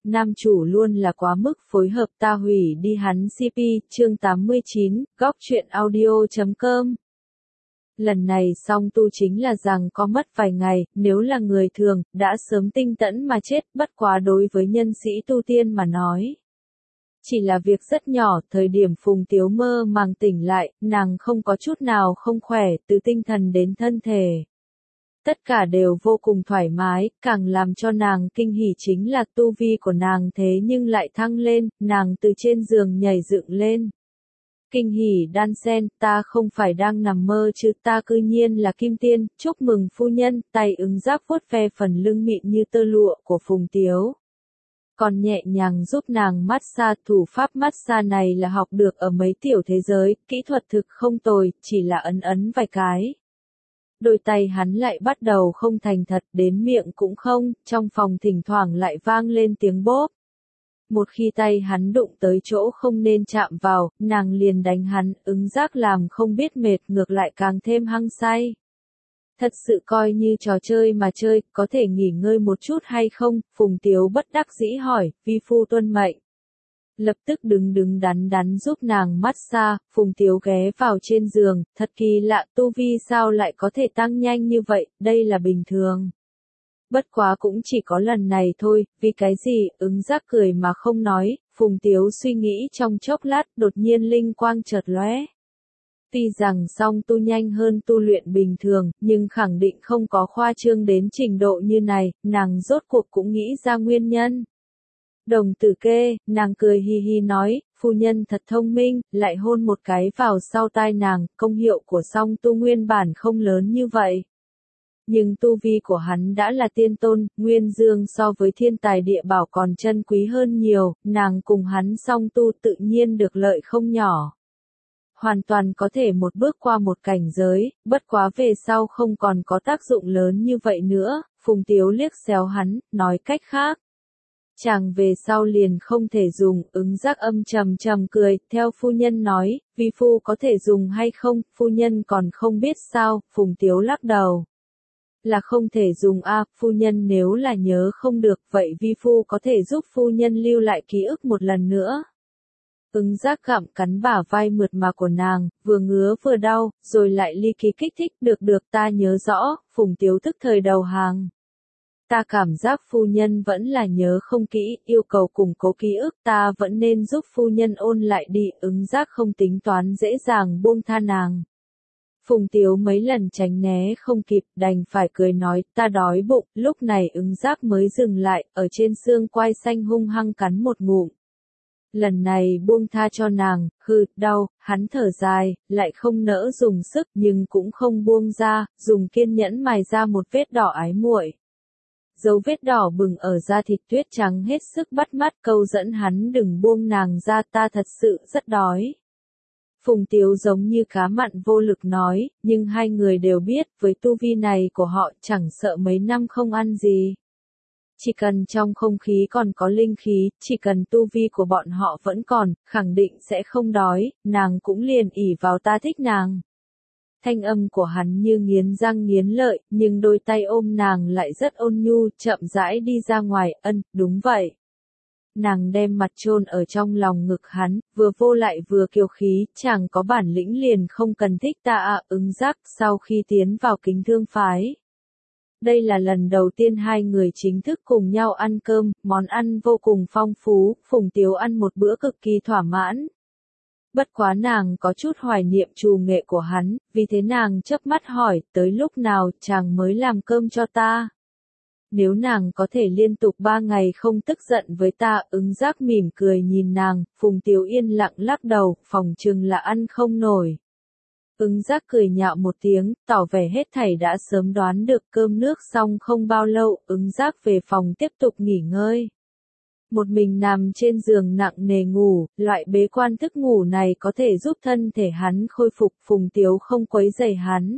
nam chủ luôn là quá mức phối hợp ta hủy đi hắn CP, chương 89, góc truyện audio.com. Lần này song tu chính là rằng có mất vài ngày, nếu là người thường, đã sớm tinh tẫn mà chết, bất quá đối với nhân sĩ tu tiên mà nói. Chỉ là việc rất nhỏ, thời điểm Phùng Tiếu mơ màng tỉnh lại, nàng không có chút nào không khỏe, từ tinh thần đến thân thể. Tất cả đều vô cùng thoải mái, càng làm cho nàng kinh hỉ chính là tu vi của nàng thế nhưng lại thăng lên, nàng từ trên giường nhảy dựng lên. Kinh hỉ đan sen, ta không phải đang nằm mơ chứ, ta cư nhiên là Kim Tiên, chúc mừng phu nhân, tay ứng giác vuốt ve phần lưng mịn như tơ lụa của Phùng Tiếu. Còn nhẹ nhàng giúp nàng massage, thủ pháp massage này là học được ở mấy tiểu thế giới, kỹ thuật thực không tồi, chỉ là ấn vài cái. Đôi tay hắn lại bắt đầu không thành thật, đến miệng cũng không, trong phòng thỉnh thoảng lại vang lên tiếng bóp. Một khi tay hắn đụng tới chỗ không nên chạm vào, nàng liền đánh hắn, ứng giác làm không biết mệt, ngược lại càng thêm hăng say. Thật sự coi như trò chơi mà chơi, có thể nghỉ ngơi một chút hay không? Phùng Tiếu bất đắc dĩ hỏi, vi phu tuân mệnh. Lập tức đứng đắn giúp nàng massage, Phùng Tiếu ghé vào trên giường, thật kỳ lạ, tu vi sao lại có thể tăng nhanh như vậy, đây là bình thường. Bất quá cũng chỉ có lần này thôi, vì cái gì, ứng giác cười mà không nói, Phùng Tiếu suy nghĩ trong chốc lát, đột nhiên linh quang chợt lóe. Tuy rằng song tu nhanh hơn tu luyện bình thường, nhưng khẳng định không có khoa trương đến trình độ như này, nàng rốt cuộc cũng nghĩ ra nguyên nhân. Đồng tử kê, nàng cười hi hi nói, phu nhân thật thông minh, lại hôn một cái vào sau tai nàng, công hiệu của song tu nguyên bản không lớn như vậy. Nhưng tu vi của hắn đã là tiên tôn, nguyên dương so với thiên tài địa bảo còn chân quý hơn nhiều, nàng cùng hắn song tu tự nhiên được lợi không nhỏ. Hoàn toàn có thể một bước qua một cảnh giới, bất quá về sau không còn có tác dụng lớn như vậy nữa, Phùng Tiếu liếc xéo hắn, nói cách khác. Chàng về sau liền không thể dùng, ứng giác âm trầm cười, theo phu nhân nói, vi phu có thể dùng hay không, phu nhân còn không biết sao, Phùng Tiếu lắc đầu. Là không thể dùng phu nhân nếu là nhớ không được, vậy vi phu có thể giúp phu nhân lưu lại ký ức một lần nữa. Ứng giác gặm cắn bả vai mượt mà của nàng, vừa ngứa vừa đau, rồi lại ly kỳ kích thích, được ta nhớ rõ, Phùng Tiếu tức thời đầu hàng. Ta cảm giác phu nhân vẫn là nhớ không kỹ, yêu cầu củng cố ký ức, ta vẫn nên giúp phu nhân ôn lại đi, ứng giác không tính toán dễ dàng buông tha nàng. Phùng Tiếu mấy lần tránh né không kịp, đành phải cười nói, ta đói bụng, lúc này ứng giác mới dừng lại, ở trên xương quai xanh hung hăng cắn một ngụm. Lần này buông tha cho nàng, đau, hắn thở dài, lại không nỡ dùng sức nhưng cũng không buông ra, dùng kiên nhẫn mài ra một vết đỏ ái muội. Dấu vết đỏ bừng ở da thịt tuyết trắng hết sức bắt mắt, câu dẫn hắn đừng buông nàng ra, ta thật sự rất đói. Phùng Tiếu giống như cá mặn vô lực nói, nhưng hai người đều biết với tu vi này của họ chẳng sợ mấy năm không ăn gì. Chỉ cần trong không khí còn có linh khí, chỉ cần tu vi của bọn họ vẫn còn, khẳng định sẽ không đói, nàng cũng liền ỷ vào ta thích nàng. Thanh âm của hắn như nghiến răng nghiến lợi, nhưng đôi tay ôm nàng lại rất ôn nhu, chậm rãi đi ra ngoài, đúng vậy. Nàng đem mặt chôn ở trong lòng ngực hắn, vừa vô lại vừa kiêu khí, chẳng có bản lĩnh liền không cần thích ta ứng giác sau khi tiến vào Kính Thương phái. Đây là lần đầu tiên hai người chính thức cùng nhau ăn cơm, món ăn vô cùng phong phú, Phùng Tiếu ăn một bữa cực kỳ thỏa mãn. Bất quá nàng có chút hoài niệm trù nghệ của hắn, vì thế nàng chớp mắt hỏi, tới lúc nào chàng mới làm cơm cho ta? Nếu nàng có thể liên tục 3 ngày không tức giận với ta, ứng giác mỉm cười nhìn nàng, Phùng Tiếu yên lặng lắc đầu, phòng chừng là ăn không nổi. Ứng giác cười nhạo một tiếng, tỏ vẻ hết thảy đã sớm đoán được, cơm nước xong không bao lâu, ứng giác về phòng tiếp tục nghỉ ngơi. Một mình nằm trên giường nặng nề ngủ, loại bế quan thức ngủ này có thể giúp thân thể hắn khôi phục, Phùng Tiếu không quấy rầy hắn.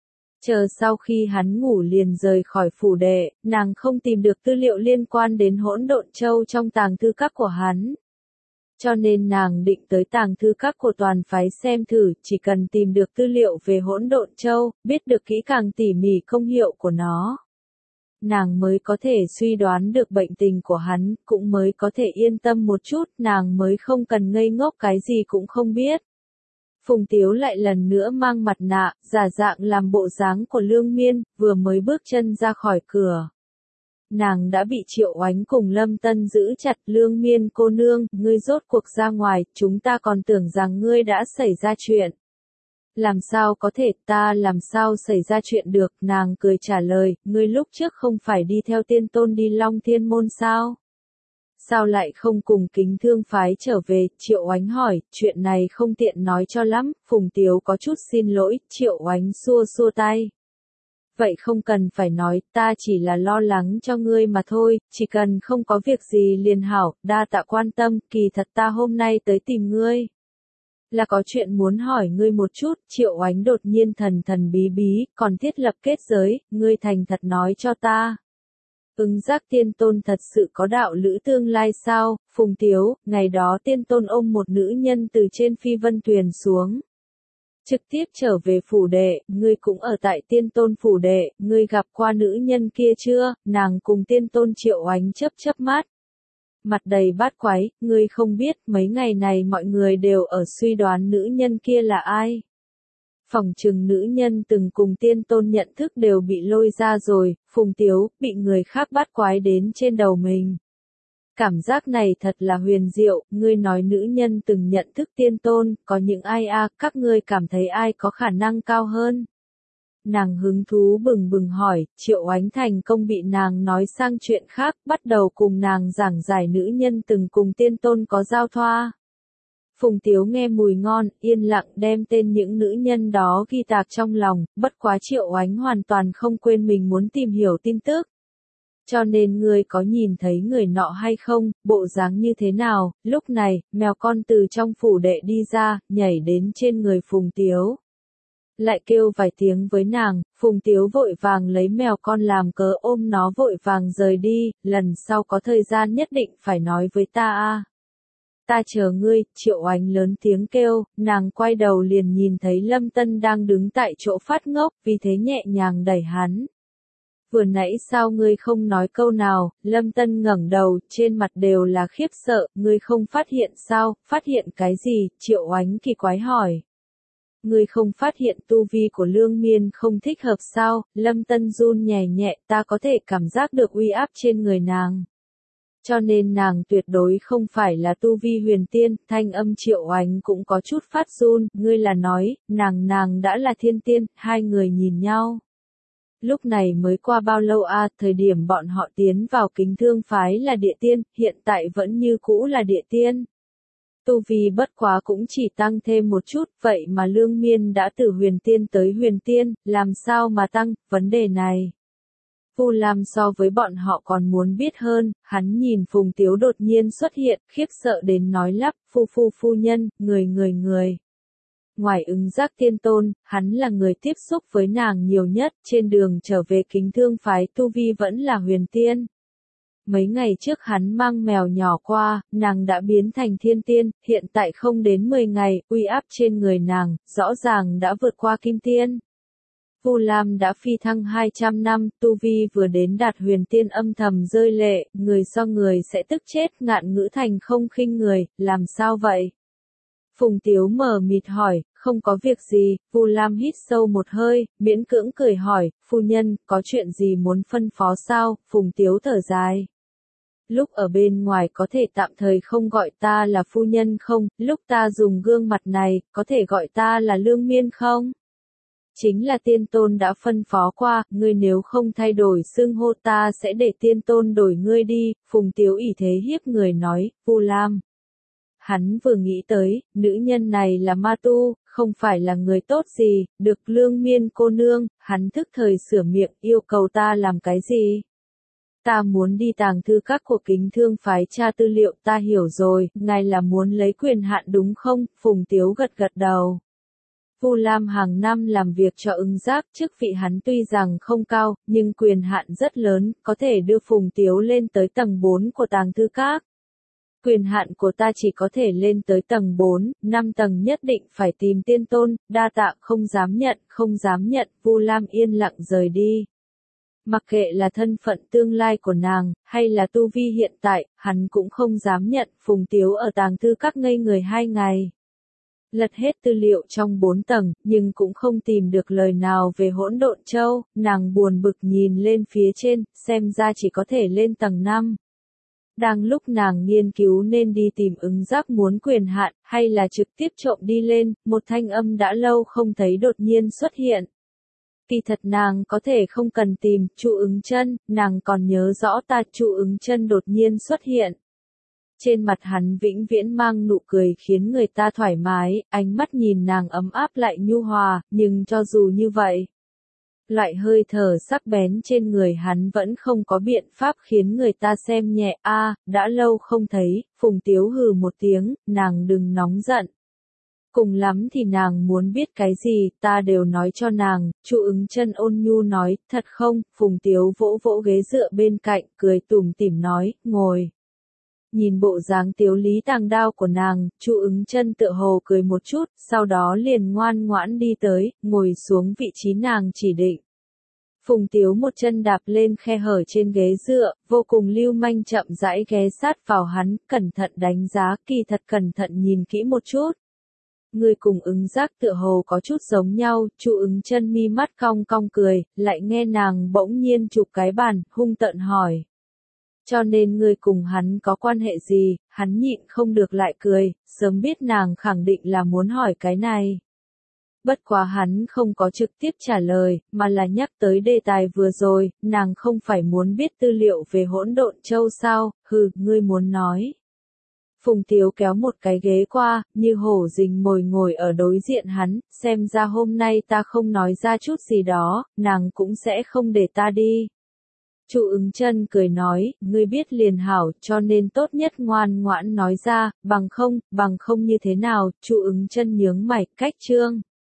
Chờ sau khi hắn ngủ liền rời khỏi phủ đệ, nàng không tìm được tư liệu liên quan đến Hỗn Độn Châu trong tàng thư các của hắn. Cho nên nàng định tới tàng thư các của toàn phái xem thử, chỉ cần tìm được tư liệu về Hỗn Độn Châu, biết được kỹ càng tỉ mỉ công hiệu của nó. Nàng mới có thể suy đoán được bệnh tình của hắn, cũng mới có thể yên tâm một chút, nàng mới không cần ngây ngốc cái gì cũng không biết. Phùng Tiếu lại lần nữa mang mặt nạ, giả dạng làm bộ dáng của Lương Miên, vừa mới bước chân ra khỏi cửa. Nàng đã bị Triệu Oánh cùng Lâm Tân giữ chặt. Lương Miên cô nương, ngươi rốt cuộc ra ngoài, chúng ta còn tưởng rằng ngươi đã xảy ra chuyện. Làm sao có thể, ta làm sao xảy ra chuyện được, nàng cười trả lời, ngươi lúc trước không phải đi theo tiên tôn đi Long Thiên Môn sao? Sao lại không cùng Kính Thương phái trở về? Triệu Oánh hỏi, chuyện này không tiện nói cho lắm. Phùng Tiếu có chút xin lỗi. Triệu Oánh xua xua tay. Vậy không cần phải nói, ta chỉ là lo lắng cho ngươi mà thôi, chỉ cần không có việc gì liền hảo, đa tạ quan tâm, kỳ thật ta hôm nay tới tìm ngươi. Là có chuyện muốn hỏi ngươi một chút. Triệu Oánh đột nhiên thần thần bí bí, còn thiết lập kết giới, ngươi thành thật nói cho ta. Ứng Giác tiên tôn thật sự có đạo lữ tương lai sao? Phùng Tiếu, ngày đó tiên tôn ôm một nữ nhân từ trên phi vân thuyền xuống. Trực tiếp trở về phủ đệ, ngươi cũng ở tại tiên tôn phủ đệ, ngươi gặp qua nữ nhân kia chưa? Nàng cùng tiên tôn Triệu Oánh chớp chớp mắt. Mặt đầy bát quái, ngươi không biết, mấy ngày này mọi người đều ở suy đoán nữ nhân kia là ai. Phỏng chừng nữ nhân từng cùng tiên tôn nhận thức đều bị lôi ra rồi. Phùng Tiếu, bị người khác bắt quái đến trên đầu mình. Cảm giác này thật là huyền diệu, ngươi nói nữ nhân từng nhận thức tiên tôn, có những ai các ngươi cảm thấy ai có khả năng cao hơn? Nàng hứng thú bừng bừng hỏi. Triệu Oánh thành công bị nàng nói sang chuyện khác, bắt đầu cùng nàng giảng giải nữ nhân từng cùng tiên tôn có giao thoa. Phùng Tiếu nghe mùi ngon, yên lặng đem tên những nữ nhân đó ghi tạc trong lòng, bất quá Triệu Oánh hoàn toàn không quên mình muốn tìm hiểu tin tức. Cho nên ngươi có nhìn thấy người nọ hay không, bộ dáng như thế nào? Lúc này, mèo con từ trong phủ đệ đi ra, nhảy đến trên người Phùng Tiếu. Lại kêu vài tiếng với nàng. Phùng Tiếu vội vàng lấy mèo con làm cớ ôm nó vội vàng rời đi, lần sau có thời gian nhất định phải nói với ta. Ta chờ ngươi. Triệu Oánh lớn tiếng kêu, nàng quay đầu liền nhìn thấy Lâm Tân đang đứng tại chỗ phát ngốc, vì thế nhẹ nhàng đẩy hắn. Vừa nãy sao ngươi không nói câu nào? Lâm Tân ngẩng đầu, trên mặt đều là khiếp sợ, ngươi không phát hiện sao? Phát hiện cái gì? Triệu Oánh kỳ quái hỏi. Ngươi không phát hiện tu vi của Lương Miên không thích hợp sao? Lâm Tân run nhẹ nhẹ, ta có thể cảm giác được uy áp trên người nàng. Cho nên nàng tuyệt đối không phải là tu vi huyền tiên. Thanh âm Triệu Oánh cũng có chút phát run. Ngươi là nói, nàng đã là thiên tiên. Hai người nhìn nhau. Lúc này mới qua bao lâu thời điểm bọn họ tiến vào Kính Thương phái là địa tiên, hiện tại vẫn như cũ là địa tiên. Tu vi bất quá cũng chỉ tăng thêm một chút, vậy mà Lương Miên đã từ huyền tiên tới huyền tiên, làm sao mà tăng? Vấn đề này Vu Lam so với bọn họ còn muốn biết hơn. Hắn nhìn Phùng Tiếu đột nhiên xuất hiện, khiếp sợ đến nói lắp, phu nhân, người. Ngoài Ứng Giác tiên tôn, hắn là người tiếp xúc với nàng nhiều nhất. Trên đường trở về Kính Thương phái tu vi vẫn là huyền tiên. Mấy ngày trước hắn mang mèo nhỏ qua, nàng đã biến thành thiên tiên, hiện tại không đến 10 ngày, uy áp trên người nàng, rõ ràng đã vượt qua kim tiên. Vu Lam đã phi thăng 200 năm, tu vi vừa đến đạt huyền tiên âm thầm rơi lệ, người so người sẽ tức chết. Ngạn Ngữ Thành không khinh người, làm sao vậy? Phùng Tiếu mờ mịt hỏi, không có việc gì. Vu Lam hít sâu một hơi, miễn cưỡng cười hỏi, phu nhân, có chuyện gì muốn phân phó sao? Phùng Tiếu thở dài. Lúc ở bên ngoài có thể tạm thời không gọi ta là phu nhân không? Lúc ta dùng gương mặt này, có thể gọi ta là Lương Miên không? Chính là tiên tôn đã phân phó qua, ngươi nếu không thay đổi xưng hô ta sẽ để tiên tôn đổi ngươi đi. Phùng Tiếu ỷ thế hiếp người nói. Vu Lam. Hắn vừa nghĩ tới, nữ nhân này là ma tu, không phải là người tốt gì. Được Lương Miên cô nương, hắn thức thời sửa miệng, yêu cầu ta làm cái gì? Ta muốn đi tàng thư các của Kính Thương phái tra tư liệu. Ta hiểu rồi, ngài là muốn lấy quyền hạn đúng không? Phùng Tiếu gật đầu. Vu Lam hàng năm làm việc cho Ứng Giác, chức vị hắn tuy rằng không cao, nhưng quyền hạn rất lớn, có thể đưa Phùng Tiếu lên tới tầng 4 của tàng thư các. Quyền hạn của ta chỉ có thể lên tới tầng 4, 5 tầng nhất định phải tìm tiên tôn. Đa tạ. Không dám nhận. Vu Lam yên lặng rời đi. Mặc kệ là thân phận tương lai của nàng, hay là tu vi hiện tại, hắn cũng không dám nhận. Phùng Tiếu ở tàng thư các ngây người 2 ngày. Lật hết tư liệu trong 4 tầng, nhưng cũng không tìm được lời nào về Hỗn Độn Châu. Nàng buồn bực nhìn lên phía trên, xem ra chỉ có thể lên tầng 5. Đang lúc nàng nghiên cứu nên đi tìm ứng giác muốn quyền hạn, hay là trực tiếp trộm đi lên, một thanh âm đã lâu không thấy đột nhiên xuất hiện. Kỳ thật nàng có thể không cần tìm, Chu Ứng Chân, nàng còn nhớ rõ ta. Chu Ứng Chân đột nhiên xuất hiện. Trên mặt hắn vĩnh viễn mang nụ cười khiến người ta thoải mái, ánh mắt nhìn nàng ấm áp lại nhu hòa, nhưng cho dù như vậy, loại hơi thở sắc bén trên người hắn vẫn không có biện pháp khiến người ta xem nhẹ. Đã lâu không thấy. Phùng Tiếu hừ một tiếng, nàng đừng nóng giận. Cùng lắm thì nàng muốn biết cái gì, ta đều nói cho nàng. Chu Ứng Chân ôn nhu nói. Thật không? Phùng Tiếu vỗ vỗ ghế dựa bên cạnh, cười tủm tỉm nói, ngồi. Nhìn bộ dáng tiếu lý tàng đao của nàng, Chu Ứng Chân tựa hồ cười một chút, sau đó liền ngoan ngoãn đi tới, ngồi xuống vị trí nàng chỉ định. Phùng Tiếu một chân đạp lên khe hở trên ghế dựa, vô cùng lưu manh chậm rãi ghé sát vào hắn, cẩn thận đánh giá, kỳ thật cẩn thận nhìn kỹ một chút. Người cùng Ứng Giác tựa hồ có chút giống nhau. Chu Ứng Chân mi mắt cong cong cười, lại nghe nàng bỗng nhiên chụp cái bàn, hung tợn hỏi. Cho nên ngươi cùng hắn có quan hệ gì? Hắn nhịn không được lại cười, sớm biết nàng khẳng định là muốn hỏi cái này. Bất quá hắn không có trực tiếp trả lời, mà là nhắc tới đề tài vừa rồi. Nàng không phải muốn biết tư liệu về Hỗn Độn Châu sao? Hừ, ngươi muốn nói. Phùng Tiếu kéo một cái ghế qua, như hổ rình mồi ngồi ở đối diện hắn, xem ra hôm nay ta không nói ra chút gì đó, nàng cũng sẽ không để ta đi. Chu Ứng Chân cười nói, ngươi biết liền hảo, cho nên tốt nhất ngoan ngoãn nói ra, bằng không như thế nào? Chu Ứng Chân nhướng mày, cách trương.